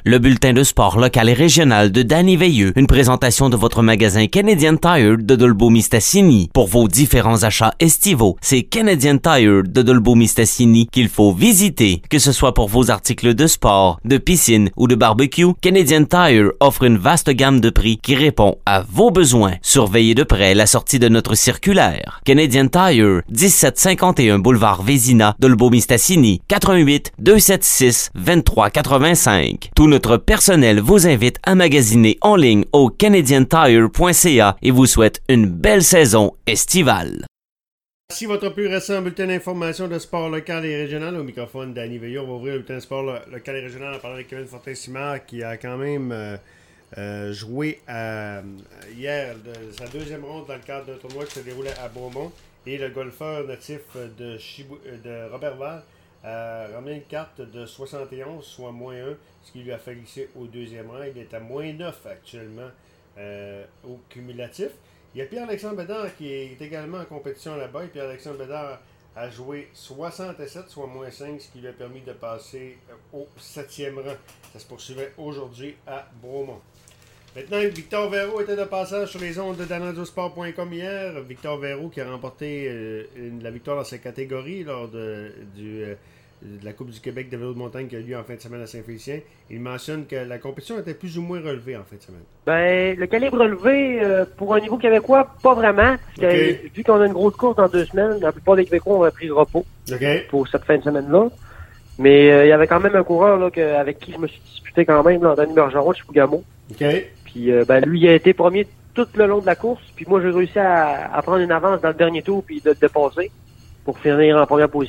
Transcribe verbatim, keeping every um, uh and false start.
Le bulletin de sport local et régional de Danny Veilleux. Une présentation de votre magasin Canadian Tire de Dolbeau-Mistassini. Pour vos différents achats estivaux, c'est Canadian Tire de Dolbeau-Mistassini qu'il faut visiter. Que ce soit pour vos articles de sport, de piscine ou de barbecue, Canadian Tire offre une vaste gamme de prix qui répond à vos besoins. Surveillez de près la sortie de notre circulaire. Canadian Tire, dix-sept cinquante et un boulevard Vézina, Dolbeau-Mistassini, quatre un huit, deux sept six, deux trois huit cinq. Tout notre personnel vous invite à magasiner en ligne au canadian tire point c a et vous souhaite une belle saison estivale. Voici votre plus récent bulletin d'information de sport local et régional. Au microphone, Danny Veilleux. On va ouvrir le bulletin de sport lo- local et régional en parlant avec Kevin Fortin-Simard qui a quand même euh, euh, joué à, hier de sa deuxième ronde dans le cadre d'un tournoi qui se déroulait à Beaumont. Et le golfeur natif de, Chibou- de Robertval a ramené une carte de soixante et onze, soit moins un, ce qui lui a fait glisser au deuxième rang. Il est à moins neuf actuellement euh, au cumulatif. Il y a Pierre-Alexandre Bédard qui est également en compétition là-bas. Et Pierre-Alexandre Bédard a joué soixante-sept, soit moins cinq, ce qui lui a permis de passer au septième rang. Ça se poursuivait aujourd'hui à Bromont. Maintenant, Victor Véraud était de passage sur les ondes de danado sport point com hier. Victor Véraud qui a remporté euh, une, la victoire dans sa catégorie lors de, du, euh, de la Coupe du Québec de vélo de montagne qui a eu lieu en fin de semaine à Saint-Félicien. Il mentionne que la compétition était plus ou moins relevée en fin de semaine. Ben, le calibre relevé, euh, pour un niveau québécois, pas vraiment. Parce que, Okay. vu qu'on a une grosse course dans deux semaines, la plupart des Québécois ont pris repos OK. pour cette fin de semaine-là. Mais euh, il y avait quand même un coureur là, que, avec qui je me suis disputé quand même, là, Anthony Bergeron de Chibougamau. OK. Puis euh, ben, lui, il a été premier tout le long de la course. Puis moi, j'ai réussi à, à prendre une avance dans le dernier tour puis de le dépasser pour finir en première position.